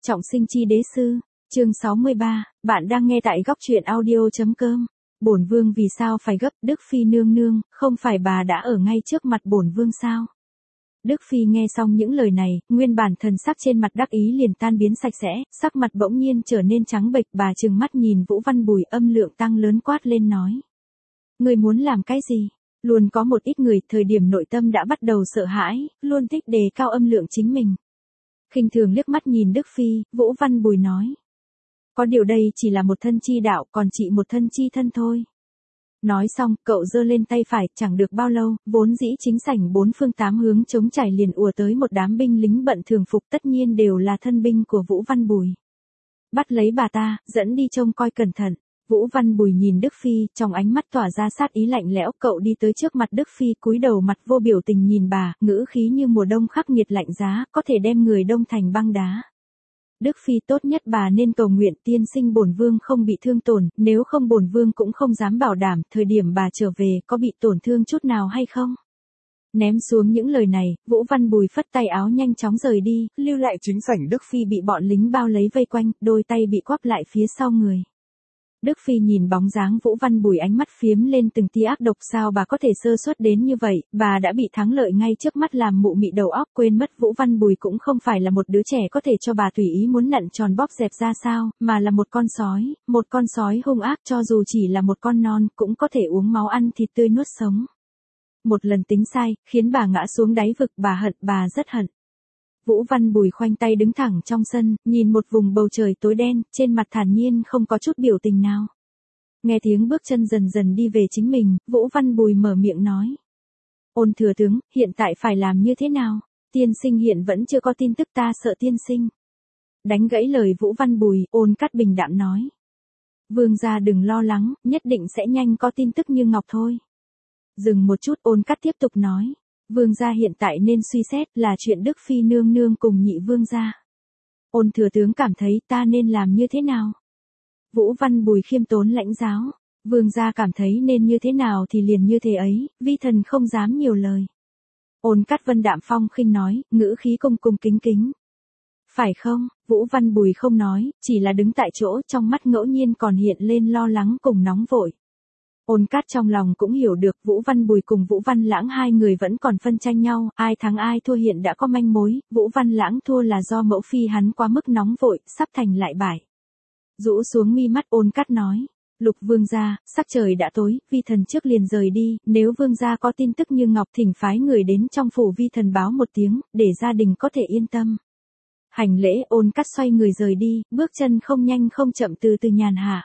Trọng sinh chi đế sư, chương 63, bạn đang nghe tại góc truyện audio.com. Bổn vương vì sao phải gấp, Đức Phi nương nương, không phải bà đã ở ngay trước mặt bổn vương sao? Đức Phi nghe xong những lời này, nguyên bản thần sắc trên mặt đắc ý liền tan biến sạch sẽ, sắc mặt bỗng nhiên trở nên trắng bệch, bà trừng mắt nhìn Vũ Văn Bùi, âm lượng tăng lớn quát lên nói. Ngươi muốn làm cái gì? Luôn có một ít người, thời điểm nội tâm đã bắt đầu sợ hãi, luôn thích đề cao âm lượng chính mình. Khinh thường liếc mắt nhìn Đức Phi, Vũ Văn Bùi nói. Có điều đây chỉ là một thân chi đạo, còn chị một thân chi thân thôi. Nói xong, cậu giơ lên tay phải, chẳng được bao lâu, vốn dĩ chính sảnh bốn phương tám hướng trống trải liền ùa tới một đám binh lính bận thường phục, tất nhiên đều là thân binh của Vũ Văn Bùi. Bắt lấy bà ta, dẫn đi trông coi cẩn thận. Vũ Văn Bùi nhìn Đức Phi, trong ánh mắt tỏa ra sát ý lạnh lẽo, cậu đi tới trước mặt Đức Phi, cúi đầu mặt vô biểu tình nhìn bà, ngữ khí như mùa đông khắc nghiệt lạnh giá, có thể đem người đông thành băng đá. Đức Phi, tốt nhất bà nên cầu nguyện tiên sinh bổn vương không bị thương tổn, nếu không bổn vương cũng không dám bảo đảm thời điểm bà trở về có bị tổn thương chút nào hay không. Ném xuống những lời này, Vũ Văn Bùi phất tay áo nhanh chóng rời đi, lưu lại chính sảnh Đức Phi bị bọn lính bao lấy vây quanh, đôi tay bị quắp lại phía sau người. Đức Phi nhìn bóng dáng Vũ Văn Bùi, ánh mắt phiếm lên từng tia ác độc, sao bà có thể sơ suất đến như vậy, bà đã bị thắng lợi ngay trước mắt làm mụ mị đầu óc, quên mất Vũ Văn Bùi cũng không phải là một đứa trẻ có thể cho bà tùy ý muốn nặn tròn bóp dẹp ra sao, mà là một con sói hung ác, cho dù chỉ là một con non, cũng có thể uống máu ăn thịt tươi nuốt sống. Một lần tính sai, khiến bà ngã xuống đáy vực, bà rất hận. Vũ Văn Bùi khoanh tay đứng thẳng trong sân, nhìn một vùng bầu trời tối đen, trên mặt thản nhiên không có chút biểu tình nào. Nghe tiếng bước chân dần dần đi về chính mình, Vũ Văn Bùi mở miệng nói. Ôn thừa tướng, hiện tại phải làm như thế nào? Tiên sinh hiện vẫn chưa có tin tức, ta sợ tiên sinh. Đánh gãy lời Vũ Văn Bùi, Ôn Cát bình đạm nói. Vương gia đừng lo lắng, nhất định sẽ nhanh có tin tức như ngọc thôi. Dừng một chút, Ôn Cát tiếp tục nói. Vương gia hiện tại nên suy xét là chuyện Đức Phi nương nương cùng nhị vương gia. Ôn thừa tướng cảm thấy ta nên làm như thế nào? Vũ Văn Bùi khiêm tốn lãnh giáo. Vương gia cảm thấy nên như thế nào thì liền như thế ấy, vi thần không dám nhiều lời. Ôn Cát Vân đạm phong khinh nói, ngữ khí cung cung kính kính. Phải không? Vũ Văn Bùi không nói, chỉ là đứng tại chỗ, trong mắt ngẫu nhiên còn hiện lên lo lắng cùng nóng vội. Ôn Cát trong lòng cũng hiểu được Vũ Văn Bùi cùng Vũ Văn Lãng hai người vẫn còn phân tranh nhau, ai thắng ai thua hiện đã có manh mối, Vũ Văn Lãng thua là do mẫu phi hắn quá mức nóng vội, sắp thành lại bại. Rũ xuống mi mắt, Ôn Cát nói, Lục vương gia, sắc trời đã tối, vi thần trước liền rời đi, nếu vương gia có tin tức như ngọc thỉnh phái người đến trong phủ vi thần báo một tiếng, để gia đình có thể yên tâm. Hành lễ, Ôn Cát xoay người rời đi, bước chân không nhanh không chậm từ từ nhàn hạ.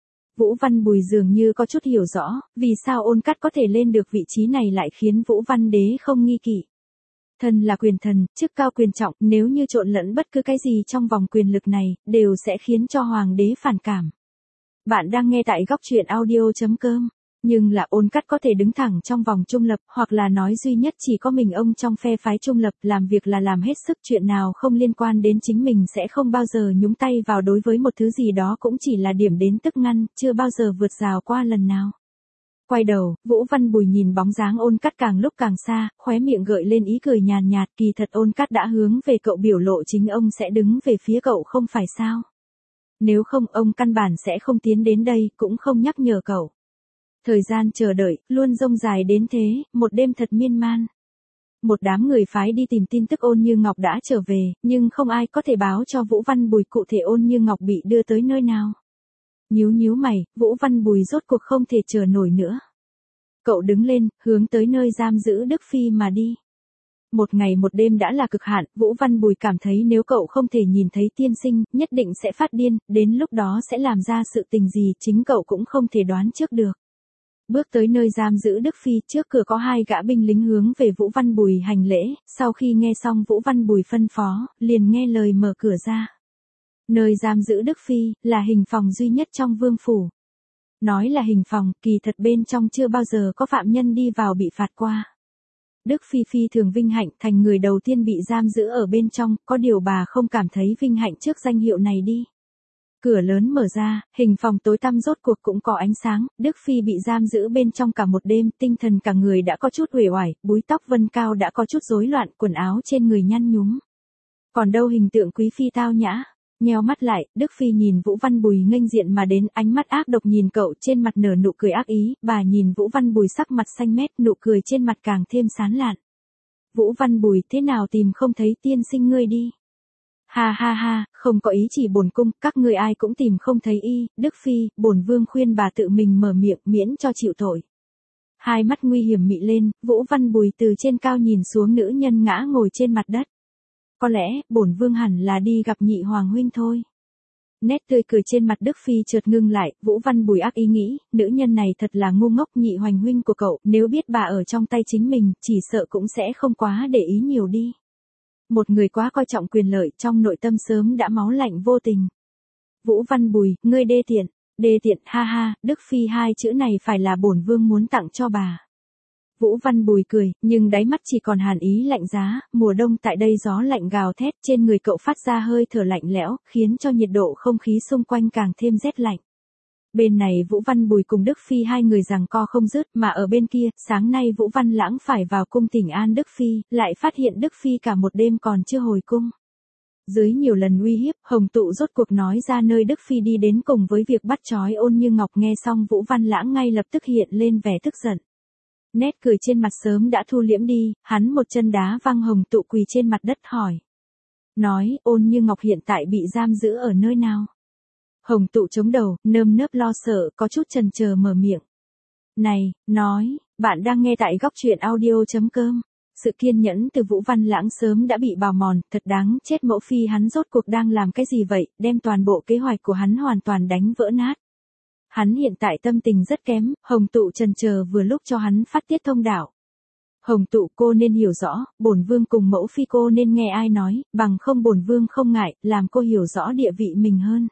Vũ Văn Bùi dường như có chút hiểu rõ, vì sao Ôn Cát có thể lên được vị trí này lại khiến Vũ Văn Đế không nghi kỵ. Thần là quyền thần, chức cao quyền trọng, nếu như trộn lẫn bất cứ cái gì trong vòng quyền lực này, đều sẽ khiến cho Hoàng đế phản cảm. Bạn đang nghe tại góc truyện audio.com. Nhưng là Ôn Cát có thể đứng thẳng trong vòng trung lập, hoặc là nói duy nhất chỉ có mình ông trong phe phái trung lập, làm việc là làm hết sức, chuyện nào không liên quan đến chính mình sẽ không bao giờ nhúng tay vào, đối với một thứ gì đó cũng chỉ là điểm đến tức ngăn, chưa bao giờ vượt rào qua lần nào. Quay đầu, Vũ Văn Bùi nhìn bóng dáng Ôn Cát càng lúc càng xa, khóe miệng gợi lên ý cười nhàn nhạt, kỳ thật Ôn Cát đã hướng về cậu, biểu lộ chính ông sẽ đứng về phía cậu không phải sao? Nếu không, ông căn bản sẽ không tiến đến đây, cũng không nhắc nhở cậu. Thời gian chờ đợi, luôn dông dài đến thế, một đêm thật miên man. Một đám người phái đi tìm tin tức Ôn Như Ngọc đã trở về, nhưng không ai có thể báo cho Vũ Văn Bùi cụ thể Ôn Như Ngọc bị đưa tới nơi nào. Nhíu mày, Vũ Văn Bùi rốt cuộc không thể chờ nổi nữa. Cậu đứng lên, hướng tới nơi giam giữ Đức Phi mà đi. Một ngày một đêm đã là cực hạn, Vũ Văn Bùi cảm thấy nếu cậu không thể nhìn thấy tiên sinh, nhất định sẽ phát điên, đến lúc đó sẽ làm ra sự tình gì chính cậu cũng không thể đoán trước được. Bước tới nơi giam giữ Đức Phi, trước cửa có hai gã binh lính hướng về Vũ Văn Bùi hành lễ, sau khi nghe xong Vũ Văn Bùi phân phó, liền nghe lời mở cửa ra. Nơi giam giữ Đức Phi, là hình phòng duy nhất trong vương phủ. Nói là hình phòng, kỳ thật bên trong chưa bao giờ có phạm nhân đi vào bị phạt qua. Đức Phi phi thường vinh hạnh, thành người đầu tiên bị giam giữ ở bên trong, có điều bà không cảm thấy vinh hạnh trước danh hiệu này đi. Cửa lớn mở ra, hình phòng tối tăm rốt cuộc cũng có ánh sáng, Đức Phi bị giam giữ bên trong cả một đêm, tinh thần cả người đã có chút uể oải, búi tóc vân cao đã có chút rối loạn, quần áo trên người nhăn nhúm. Còn đâu hình tượng quý phi tao nhã, Nheo mắt lại, Đức Phi nhìn Vũ Văn Bùi nghênh diện mà đến, ánh mắt ác độc nhìn cậu, trên mặt nở nụ cười ác ý, bà nhìn Vũ Văn Bùi sắc mặt xanh mét, nụ cười trên mặt càng thêm sán lạn. Vũ Văn Bùi, thế nào tìm không thấy tiên sinh ngươi đi? Ha ha ha, không có ý chỉ bổn cung, các ngươi ai cũng tìm không thấy y, Đức Phi, bổn vương khuyên bà tự mình mở miệng, miễn cho chịu tội. Hai mắt nguy hiểm mị lên, Vũ Văn Bùi từ trên cao nhìn xuống nữ nhân ngã ngồi trên mặt đất. Có lẽ, bổn vương hẳn là đi gặp nhị hoàng huynh thôi. Nét tươi cười trên mặt Đức Phi chợt ngưng lại, Vũ Văn Bùi ác ý nghĩ, nữ nhân này thật là ngu ngốc, nhị hoàng huynh của cậu, nếu biết bà ở trong tay chính mình, chỉ sợ cũng sẽ không quá để ý nhiều đi. Một người quá coi trọng quyền lợi, trong nội tâm sớm đã máu lạnh vô tình. Vũ Văn Bùi, ngươi đê tiện, ha ha, Đức Phi hai chữ này phải là bổn vương muốn tặng cho bà. Vũ Văn Bùi cười, nhưng đáy mắt chỉ còn hàn ý lạnh giá, mùa đông tại đây gió lạnh gào thét, trên người cậu phát ra hơi thở lạnh lẽo, khiến cho nhiệt độ không khí xung quanh càng thêm rét lạnh. Bên này Vũ Văn Bùi cùng Đức Phi hai người giằng co không dứt, mà ở bên kia, sáng nay Vũ Văn Lãng phải vào cung thỉnh an Đức Phi, lại phát hiện Đức Phi cả một đêm còn chưa hồi cung. Dưới nhiều lần uy hiếp, Hồng Tụ rốt cuộc nói ra nơi Đức Phi đi đến cùng với việc bắt trói Ôn Như Ngọc, nghe xong Vũ Văn Lãng ngay lập tức hiện lên vẻ tức giận. Nét cười trên mặt sớm đã thu liễm đi, hắn một chân đá văng Hồng Tụ quỳ trên mặt đất hỏi. Nói, Ôn Như Ngọc hiện tại bị giam giữ ở nơi nào? Hồng Tụ chống đầu, nơm nớp lo sợ, có chút chần chờ mở miệng. Này, nói, bạn đang nghe tại góc truyện audio.com. Sự kiên nhẫn từ Vũ Văn Lãng sớm đã bị bào mòn, thật đáng chết, mẫu phi hắn rốt cuộc đang làm cái gì vậy, đem toàn bộ kế hoạch của hắn hoàn toàn đánh vỡ nát. Hắn hiện tại tâm tình rất kém, Hồng Tụ chần chờ vừa lúc cho hắn phát tiết thông đạo. Hồng Tụ, cô nên hiểu rõ, bổn vương cùng mẫu phi cô nên nghe ai nói, bằng không bổn vương không ngại, làm cô hiểu rõ địa vị mình hơn.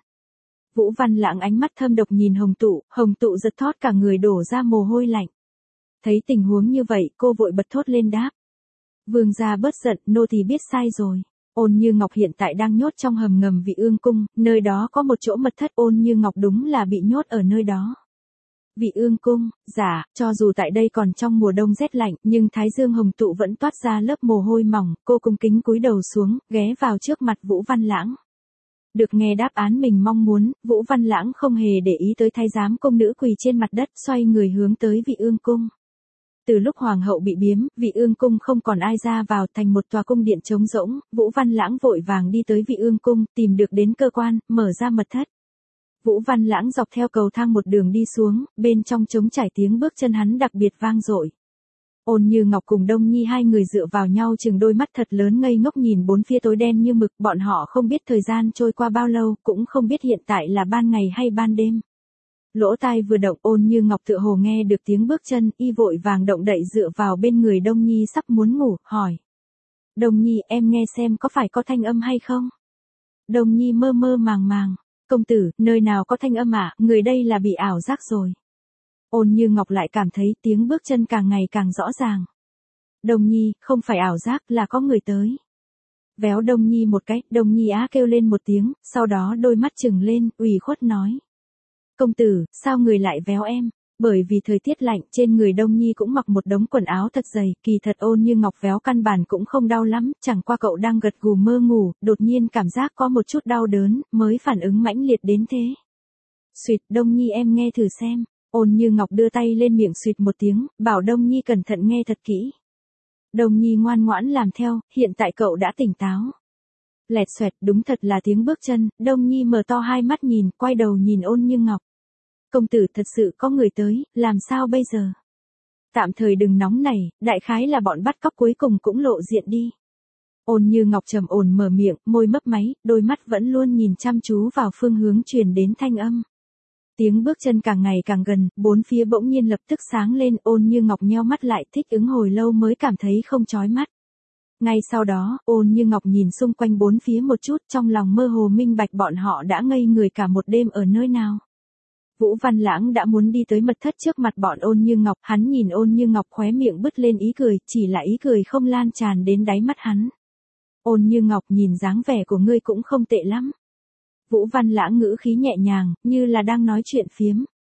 Vũ Văn Lãng ánh mắt thâm độc nhìn Hồng Tụ giật thót cả người đổ ra mồ hôi lạnh. Thấy tình huống như vậy, cô vội bật thốt lên đáp. Vương gia bớt giận, nô tỳ biết sai rồi. Ôn Như Ngọc hiện tại đang nhốt trong hầm ngầm Vị Ương cung, nơi đó có một chỗ mật thất, Ôn Như Ngọc đúng là bị nhốt ở nơi đó. Vị Ương cung, dạ, cho dù tại đây còn trong mùa đông rét lạnh, nhưng thái dương Hồng Tụ vẫn toát ra lớp mồ hôi mỏng, cô cung kính cúi đầu xuống, ghé vào trước mặt Vũ Văn Lãng. Được nghe đáp án mình mong muốn, Vũ Văn Lãng không hề để ý tới thái giám công nữ quỳ trên mặt đất, xoay người hướng tới Vị Ương cung. Từ lúc hoàng hậu bị biếm, Vị Ương cung không còn ai ra vào, thành một tòa cung điện trống rỗng, Vũ Văn Lãng vội vàng đi tới Vị Ương cung, tìm được đến cơ quan, mở ra mật thất. Vũ Văn Lãng dọc theo cầu thang một đường đi xuống, bên trong trống trải tiếng bước chân hắn đặc biệt vang dội. Ôn Như Ngọc cùng Đông Nhi hai người dựa vào nhau, chừng đôi mắt thật lớn ngây ngốc nhìn bốn phía tối đen như mực, bọn họ không biết thời gian trôi qua bao lâu, cũng không biết hiện tại là ban ngày hay ban đêm. Lỗ tai vừa động, Ôn Như Ngọc tựa hồ nghe được tiếng bước chân, y vội vàng động đậy dựa vào bên người Đông Nhi sắp muốn ngủ, hỏi. Đông Nhi, em nghe xem có phải có thanh âm hay không? Đông Nhi mơ mơ màng màng. Công tử, nơi nào có thanh âm ạ, người đây là bị ảo giác rồi. Ôn Như Ngọc lại cảm thấy tiếng bước chân càng ngày càng rõ ràng. Đông Nhi, không phải ảo giác, là có người tới. Véo Đông Nhi một cái, Đông Nhi á kêu lên một tiếng, sau đó đôi mắt trừng lên, ủy khuất nói. Công tử, sao người lại véo em? Bởi vì thời tiết lạnh, trên người Đông Nhi cũng mặc một đống quần áo thật dày, kỳ thật Ôn Như Ngọc véo căn bản cũng không đau lắm, chẳng qua cậu đang gật gù mơ ngủ, đột nhiên cảm giác có một chút đau đớn, mới phản ứng mãnh liệt đến thế. Xuyệt, Đông Nhi em nghe thử xem. Ôn Như Ngọc đưa tay lên miệng xuyệt một tiếng, bảo Đông Nhi cẩn thận nghe thật kỹ. Đông Nhi ngoan ngoãn làm theo, hiện tại cậu đã tỉnh táo. Lẹt xoẹt, đúng thật là tiếng bước chân, Đông Nhi mở to hai mắt nhìn, quay đầu nhìn Ôn Như Ngọc. Công tử, thật sự có người tới, làm sao bây giờ? Tạm thời đừng nóng nảy, đại khái là bọn bắt cóc cuối cùng cũng lộ diện đi. Ôn Như Ngọc trầm ổn mở miệng, môi mấp máy, đôi mắt vẫn luôn nhìn chăm chú vào phương hướng truyền đến thanh âm. Tiếng bước chân càng ngày càng gần, bốn phía bỗng nhiên lập tức sáng lên, Ôn Như Ngọc nheo mắt lại, thích ứng hồi lâu mới cảm thấy không chói mắt. Ngay sau đó, Ôn Như Ngọc nhìn xung quanh bốn phía một chút, trong lòng mơ hồ minh bạch bọn họ đã ngây người cả một đêm ở nơi nào. Vũ Văn Lãng đã muốn đi tới mật thất trước mặt bọn Ôn Như Ngọc, hắn nhìn Ôn Như Ngọc khóe miệng bứt lên ý cười, chỉ là ý cười không lan tràn đến đáy mắt hắn. Ôn Như Ngọc, nhìn dáng vẻ của ngươi cũng không tệ lắm. Vũ Văn Lãng ngữ khí nhẹ nhàng, như là đang nói chuyện phiếm.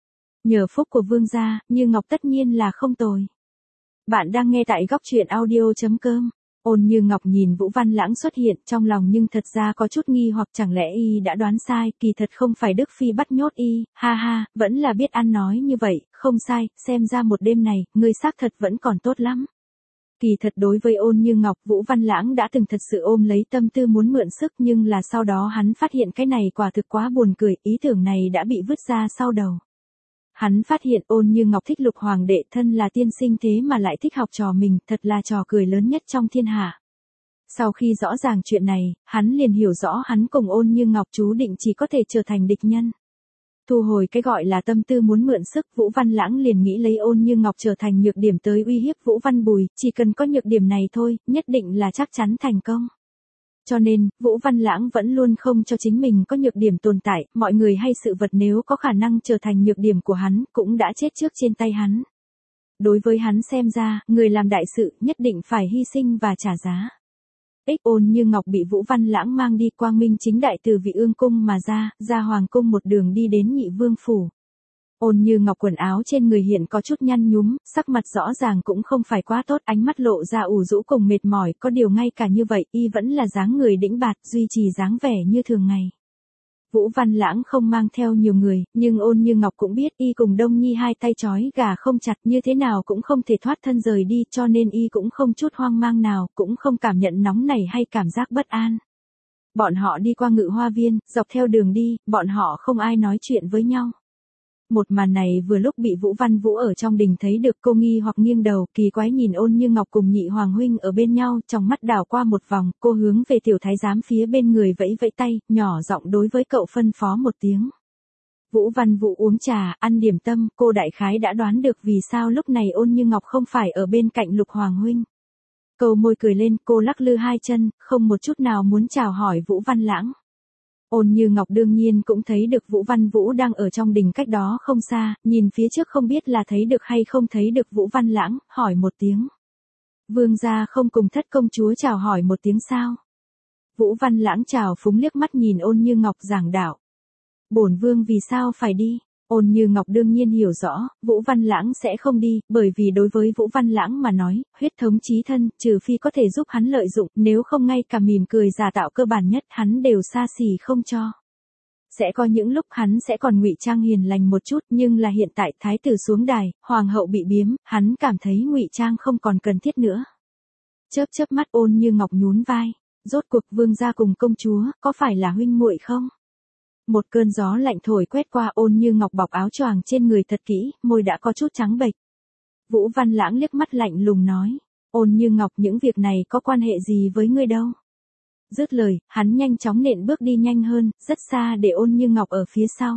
Nhờ phúc của vương gia, Như Ngọc tất nhiên là không tồi. Bạn đang nghe tại góc truyện audio.com. Ôn Như Ngọc nhìn Vũ Văn Lãng xuất hiện trong lòng nhưng thật ra có chút nghi hoặc chẳng lẽ y đã đoán sai, kỳ thật không phải Đức Phi bắt nhốt y, ha ha, vẫn là biết ăn nói như vậy, không sai, xem ra một đêm này, ngươi xác thật vẫn còn tốt lắm. Kỳ thật đối với Ôn Như Ngọc, Vũ Văn Lãng đã từng thật sự ôm lấy tâm tư muốn mượn sức nhưng là sau đó hắn phát hiện cái này quả thực quá buồn cười, ý tưởng này đã bị vứt ra sau đầu. Hắn phát hiện Ôn Như Ngọc thích Lục Hoàng đệ thân là tiên sinh thế mà lại thích học trò mình, thật là trò cười lớn nhất trong thiên hạ. Sau khi rõ ràng chuyện này, hắn liền hiểu rõ hắn cùng Ôn Như Ngọc chú định chỉ có thể trở thành địch nhân. Thu hồi cái gọi là tâm tư muốn mượn sức, Vũ Văn Lãng liền nghĩ lấy Ôn Như Ngọc trở thành nhược điểm tới uy hiếp Vũ Văn Bùi, chỉ cần có nhược điểm này thôi, nhất định là chắc chắn thành công. Cho nên, Vũ Văn Lãng vẫn luôn không cho chính mình có nhược điểm tồn tại, mọi người hay sự vật nếu có khả năng trở thành nhược điểm của hắn, cũng đã chết trước trên tay hắn. Đối với hắn xem ra, người làm đại sự, nhất định phải hy sinh và trả giá. Ôn Như Ngọc bị Vũ Văn Lãng mang đi quang minh chính đại từ Vị Ương cung mà ra hoàng cung một đường đi đến Nhị Vương phủ. Ôn Như Ngọc quần áo trên người hiện có chút nhăn nhúm, sắc mặt rõ ràng cũng không phải quá tốt, ánh mắt lộ ra ủ rũ cùng mệt mỏi, có điều ngay cả như vậy, y vẫn là dáng người đĩnh bạt, duy trì dáng vẻ như thường ngày. Vũ Văn Lãng không mang theo nhiều người, nhưng Ôn Như Ngọc cũng biết y cùng Đông Nhi hai tay trói gà không chặt, như thế nào cũng không thể thoát thân rời đi, cho nên y cũng không chút hoang mang nào, cũng không cảm nhận nóng nảy hay cảm giác bất an. Bọn họ đi qua Ngự Hoa Viên, dọc theo đường đi, bọn họ không ai nói chuyện với nhau. Một màn này vừa lúc bị Vũ Văn Vũ ở trong đình thấy được, cô nghi hoặc nghiêng đầu, kỳ quái nhìn Ôn Như Ngọc cùng Nhị Hoàng huynh ở bên nhau, trong mắt đảo qua một vòng, cô hướng về tiểu thái giám phía bên người vẫy vẫy tay, nhỏ giọng đối với cậu phân phó một tiếng. Vũ Văn Vũ uống trà, ăn điểm tâm, cô đại khái đã đoán được vì sao lúc này Ôn Như Ngọc không phải ở bên cạnh Lục Hoàng huynh. Cầu môi cười lên, cô lắc lư hai chân, không một chút nào muốn chào hỏi Vũ Văn Lãng. Ôn Như Ngọc đương nhiên cũng thấy được Vũ Văn Vũ đang ở trong đình cách đó không xa, nhìn phía trước không biết là thấy được hay không thấy được Vũ Văn Lãng, hỏi một tiếng. Vương gia không cùng thất công chúa chào hỏi một tiếng sao? Vũ Văn Lãng chào phúng liếc mắt nhìn Ôn Như Ngọc giảng đạo. Bổn vương vì sao phải đi? Ôn Như Ngọc đương nhiên hiểu rõ, Vũ Văn Lãng sẽ không đi, bởi vì đối với Vũ Văn Lãng mà nói, huyết thống chí thân, trừ phi có thể giúp hắn lợi dụng, nếu không ngay cả mỉm cười giả tạo cơ bản nhất hắn đều xa xỉ không cho. Sẽ có những lúc hắn sẽ còn ngụy trang hiền lành một chút, nhưng là hiện tại thái tử xuống đài, hoàng hậu bị biếm, hắn cảm thấy ngụy trang không còn cần thiết nữa. Chớp mắt Ôn Như Ngọc nhún vai, rốt cuộc vương gia cùng công chúa, có phải là huynh muội không? Một cơn gió lạnh thổi quét qua, Ôn Như Ngọc bọc áo choàng trên người thật kỹ, môi đã có chút trắng bệch. Vũ Văn Lãng liếc mắt lạnh lùng nói, Ôn Như Ngọc những việc này có quan hệ gì với ngươi đâu. Dứt lời, hắn nhanh chóng nện bước đi nhanh hơn, rất xa để Ôn Như Ngọc ở phía sau.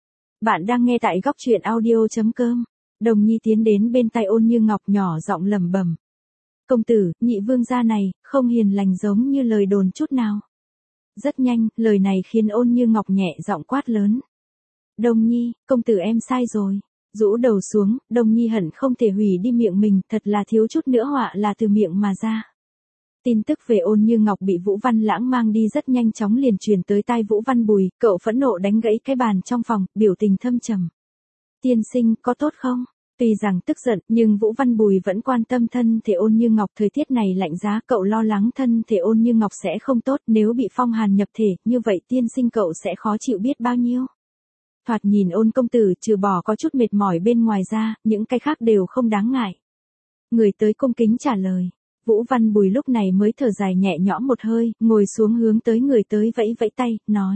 Bạn đang nghe tại góc truyện audio.com. Đồng Nhi tiến đến bên tai Ôn Như Ngọc nhỏ giọng lẩm bẩm. Công tử, nhị vương gia này, không hiền lành giống như lời đồn chút nào. Rất nhanh, lời này khiến Ôn Như Ngọc nhẹ giọng quát lớn. Đồng Nhi, công tử em sai rồi. Rũ đầu xuống, Đồng Nhi hận không thể hủy đi miệng mình, thật là thiếu chút nữa họa là từ miệng mà ra. Tin tức về Ôn Như Ngọc bị Vũ Văn Lãng mang đi rất nhanh chóng liền truyền tới tai Vũ Văn Bùi, cậu phẫn nộ đánh gãy cái bàn trong phòng, biểu tình thâm trầm. Tiên sinh, có tốt không? Tuy rằng tức giận, nhưng Vũ Văn Bùi vẫn quan tâm thân thể Ôn Như Ngọc, thời tiết này lạnh giá, cậu lo lắng thân thể Ôn Như Ngọc sẽ không tốt, nếu bị phong hàn nhập thể, như vậy tiên sinh cậu sẽ khó chịu biết bao nhiêu. Thoạt nhìn Ôn công tử trừ bỏ có chút mệt mỏi bên ngoài ra, những cái khác đều không đáng ngại. Người tới cung kính trả lời. Vũ Văn Bùi lúc này mới thở dài nhẹ nhõm một hơi, ngồi xuống hướng tới người tới vẫy vẫy tay, nói.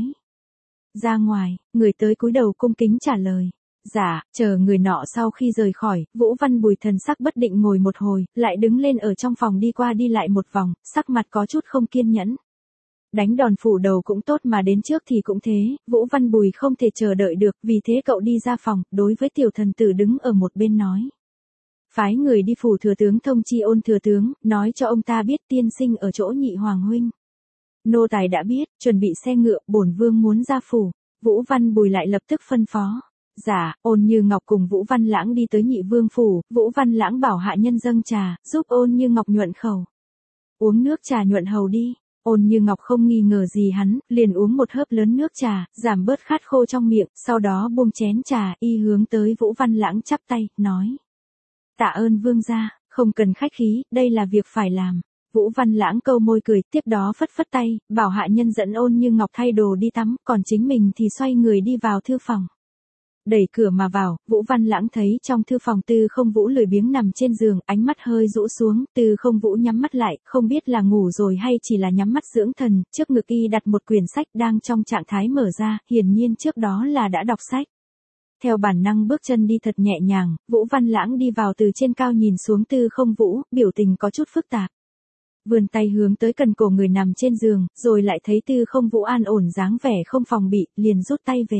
Ra ngoài, người tới cúi đầu cung kính trả lời. Dạ, chờ người nọ sau khi rời khỏi, Vũ Văn Bùi thần sắc bất định ngồi một hồi, lại đứng lên ở trong phòng đi qua đi lại một vòng, sắc mặt có chút không kiên nhẫn. Đánh đòn phủ đầu cũng tốt mà đến trước thì cũng thế, Vũ Văn Bùi không thể chờ đợi được, vì thế cậu đi ra phòng, đối với tiểu thần tử đứng ở một bên nói. Phái người đi phủ thừa tướng thông chi Ôn thừa tướng, nói cho ông ta biết tiên sinh ở chỗ Nhị Hoàng huynh. Nô tài đã biết, chuẩn bị xe ngựa, bổn vương muốn ra phủ. Vũ Văn Bùi lại lập tức phân phó. Dạ, Ôn Như Ngọc cùng Vũ Văn Lãng đi tới Nhị Vương phủ, Vũ Văn Lãng bảo hạ nhân dâng trà, giúp Ôn Như Ngọc nhuận khẩu. Uống nước trà nhuận hầu đi. Ôn Như Ngọc không nghi ngờ gì hắn, liền uống một hớp lớn nước trà, giảm bớt khát khô trong miệng, sau đó buông chén trà, y hướng tới Vũ Văn Lãng chắp tay, nói. Tạ ơn vương gia, không cần khách khí, đây là việc phải làm. Vũ Văn Lãng câu môi cười, tiếp đó phất phất tay, bảo hạ nhân dẫn Ôn Như Ngọc thay đồ đi tắm, còn chính mình thì xoay người đi vào thư phòng. Đẩy cửa mà vào, Vũ Văn Lãng thấy trong thư phòng Tư Không Vũ lười biếng nằm trên giường, ánh mắt hơi rũ xuống, Tư Không Vũ nhắm mắt lại, không biết là ngủ rồi hay chỉ là nhắm mắt dưỡng thần, trước ngực y đặt một quyển sách đang trong trạng thái mở ra, hiển nhiên trước đó là đã đọc sách. Theo bản năng bước chân đi thật nhẹ nhàng, Vũ Văn Lãng đi vào từ trên cao nhìn xuống Tư Không Vũ, biểu tình có chút phức tạp. Vươn tay hướng tới cần cổ người nằm trên giường, rồi lại thấy Tư Không Vũ an ổn dáng vẻ không phòng bị, liền rút tay về.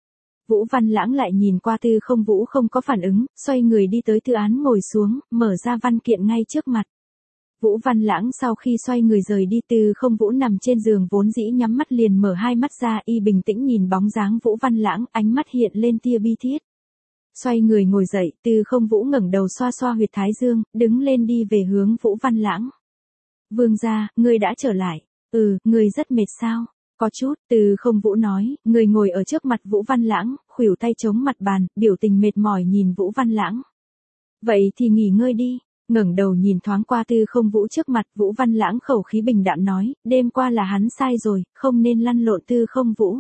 Vũ Văn Lãng lại nhìn qua Tư Không Vũ không có phản ứng, xoay người đi tới thư án ngồi xuống, mở ra văn kiện ngay trước mặt. Vũ Văn Lãng sau khi xoay người rời đi, Tư Không Vũ nằm trên giường vốn dĩ nhắm mắt liền mở hai mắt ra, y bình tĩnh nhìn bóng dáng Vũ Văn Lãng, ánh mắt hiện lên tia bi thiết. Xoay người ngồi dậy, Tư Không Vũ ngẩng đầu xoa xoa huyệt thái dương, đứng lên đi về hướng Vũ Văn Lãng. Vương gia, ngươi đã trở lại. Ngươi rất mệt sao? Có chút, Tư Không Vũ nói, người ngồi ở trước mặt Vũ Văn Lãng, khuỷu tay chống mặt bàn, biểu tình mệt mỏi nhìn Vũ Văn Lãng. Vậy thì nghỉ ngơi đi. Ngẩng đầu nhìn thoáng qua Tư Không Vũ trước mặt, Vũ Văn Lãng khẩu khí bình đạm nói, đêm qua là hắn sai rồi, không nên lăn lộn Tư Không Vũ.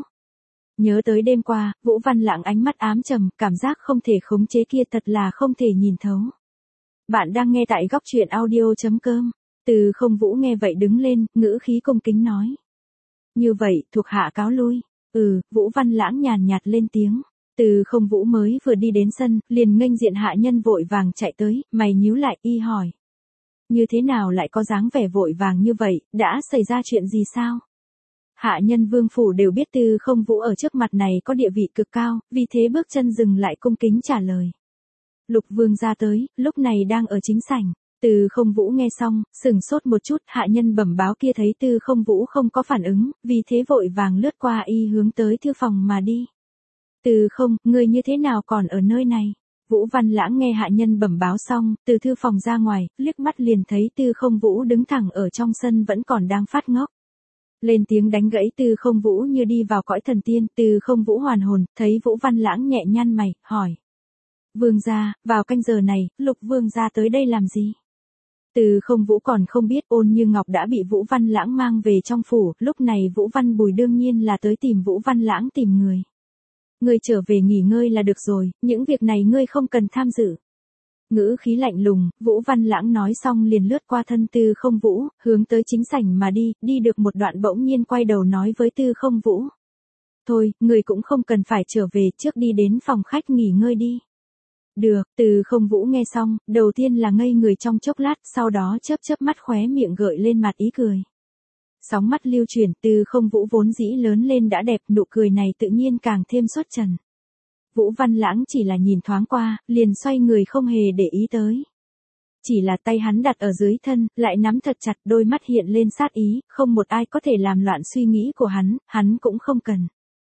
Nhớ tới đêm qua, Vũ Văn Lãng ánh mắt ám trầm, cảm giác không thể khống chế kia thật là không thể nhìn thấu. Bạn đang nghe tại góc truyện audio.com. Tư Không Vũ nghe vậy đứng lên, ngữ khí cung kính nói. Như vậy, thuộc hạ cáo lui. Vũ Văn Lãng nhàn nhạt lên tiếng. Tư Không Vũ mới vừa đi đến sân, liền nghênh diện hạ nhân vội vàng chạy tới, mày nhíu lại, y hỏi. Như thế nào lại có dáng vẻ vội vàng như vậy, đã xảy ra chuyện gì sao? Hạ nhân vương phủ đều biết Tư Không Vũ ở trước mặt này có địa vị cực cao, vì thế bước chân dừng lại cung kính trả lời. Lục vương gia tới, lúc này đang ở chính sảnh. Tư Không Vũ nghe xong, sửng sốt một chút, hạ nhân bẩm báo kia thấy Tư Không Vũ không có phản ứng, vì thế vội vàng lướt qua y hướng tới thư phòng mà đi. Tư Không, người như thế nào còn ở nơi này? Vũ Văn Lãng nghe hạ nhân bẩm báo xong, từ thư phòng ra ngoài, liếc mắt liền thấy Tư Không Vũ đứng thẳng ở trong sân vẫn còn đang phát ngốc. Lên tiếng đánh gãy Tư Không Vũ như đi vào cõi thần tiên, Tư Không Vũ hoàn hồn, thấy Vũ Văn Lãng nhẹ nhăn mày, hỏi. Vương gia, vào canh giờ này, Lục vương gia tới đây làm gì? Tư Không Vũ còn không biết Ôn Như Ngọc đã bị Vũ Văn Lãng mang về trong phủ, lúc này Vũ Văn Bùi đương nhiên là tới tìm Vũ Văn Lãng tìm người. Ngươi trở về nghỉ ngơi là được rồi, những việc này ngươi không cần tham dự. Ngữ khí lạnh lùng, Vũ Văn Lãng nói xong liền lướt qua thân Tư Không Vũ, hướng tới chính sảnh mà đi được một đoạn bỗng nhiên quay đầu nói với Tư Không Vũ. Thôi, người cũng không cần phải trở về, trước đi đến phòng khách nghỉ ngơi đi. Được, Tư Không Vũ nghe xong, đầu tiên là ngây người trong chốc lát, sau đó chớp mắt khóe miệng gợi lên mặt ý cười. Sóng mắt lưu chuyển, Tư Không Vũ vốn dĩ lớn lên đã đẹp, nụ cười này tự nhiên càng thêm xuất trần. Vũ Văn Lãng chỉ là nhìn thoáng qua, liền xoay người không hề để ý tới. Chỉ là tay hắn đặt ở dưới thân, lại nắm thật chặt, đôi mắt hiện lên sát ý, không một ai có thể làm loạn suy nghĩ của hắn cũng không cần.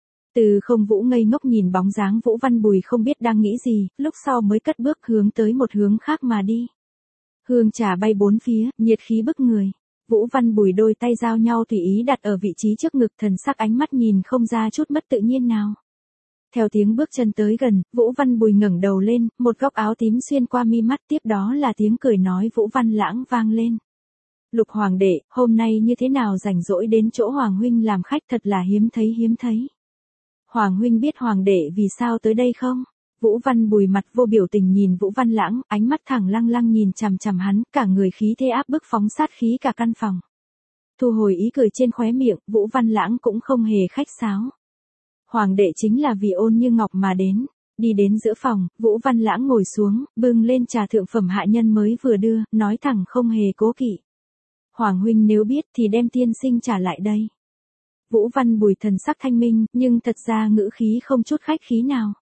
Tư Không Vũ ngây ngốc nhìn bóng dáng Vũ Văn Bùi không biết đang nghĩ gì, lúc sau mới cất bước hướng tới một hướng khác mà đi. Hương trà bay bốn phía, nhiệt khí bức người. Vũ Văn Bùi đôi tay giao nhau tùy ý đặt ở vị trí trước ngực, thần sắc ánh mắt nhìn không ra chút mất tự nhiên nào. Theo tiếng bước chân tới gần, Vũ Văn Bùi ngẩng đầu lên, một góc áo tím xuyên qua mi mắt, tiếp đó là tiếng cười nói Vũ Văn Lãng vang lên. Lục hoàng đệ, hôm nay như thế nào rảnh rỗi đến chỗ Hoàng huynh làm khách, thật là hiếm thấy. Hoàng huynh biết hoàng đệ vì sao tới đây không? Vũ Văn Bùi mặt vô biểu tình nhìn Vũ Văn Lãng, ánh mắt thẳng lăng lăng nhìn chằm chằm hắn, cả người khí thế áp bức phóng sát khí cả căn phòng. Thu hồi ý cười trên khóe miệng, Vũ Văn Lãng cũng không hề khách sáo. Hoàng đệ chính là vì Ôn Như Ngọc mà đến. Đi đến giữa phòng, Vũ Văn Lãng ngồi xuống, bưng lên trà thượng phẩm hạ nhân mới vừa đưa, nói thẳng không hề cố kỵ. Hoàng huynh nếu biết thì đem tiên sinh trả lại đây. Vũ Văn Bùi thần sắc thanh minh, nhưng thật ra ngữ khí không chút khách khí nào.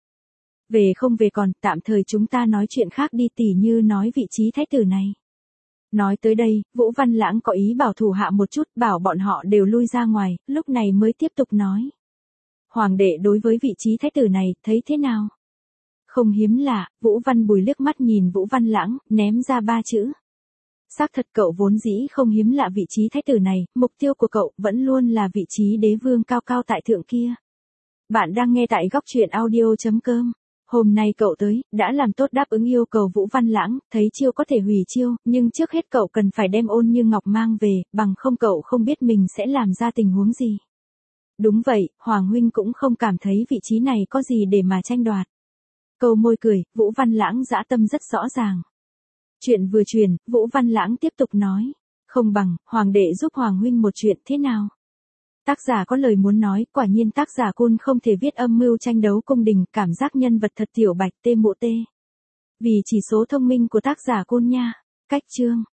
Về không về còn, tạm thời chúng ta nói chuyện khác đi, tỉ như nói vị trí thái tử này. Nói tới đây, Vũ Văn Lãng có ý bảo thủ hạ một chút, bảo bọn họ đều lui ra ngoài, lúc này mới tiếp tục nói. Hoàng đệ đối với vị trí thái tử này, thấy thế nào? Không hiếm lạ, Vũ Văn Bùi liếc mắt nhìn Vũ Văn Lãng, ném ra 3 chữ. Xác thật cậu vốn dĩ không hiếm lạ vị trí thái tử này, mục tiêu của cậu vẫn luôn là vị trí đế vương cao cao tại thượng kia. Bạn đang nghe tại góc truyện audio.com. Hôm nay cậu tới, đã làm tốt đáp ứng yêu cầu Vũ Văn Lãng, thấy chiêu có thể hủy chiêu, nhưng trước hết cậu cần phải đem Ôn Như Ngọc mang về, bằng không cậu không biết mình sẽ làm ra tình huống gì. Đúng vậy, Hoàng huynh cũng không cảm thấy vị trí này có gì để mà tranh đoạt. Câu môi cười, Vũ Văn Lãng dã tâm rất rõ ràng. Chuyện vừa truyền, Vũ Văn Lãng tiếp tục nói. Không bằng, Hoàng đệ giúp Hoàng huynh một chuyện thế nào? Tác giả có lời muốn nói, quả nhiên tác giả Côn không thể viết âm mưu tranh đấu cung đình, cảm giác nhân vật thật tiểu bạch tê mộ tê. Vì chỉ số thông minh của tác giả Côn nha. Cách chương.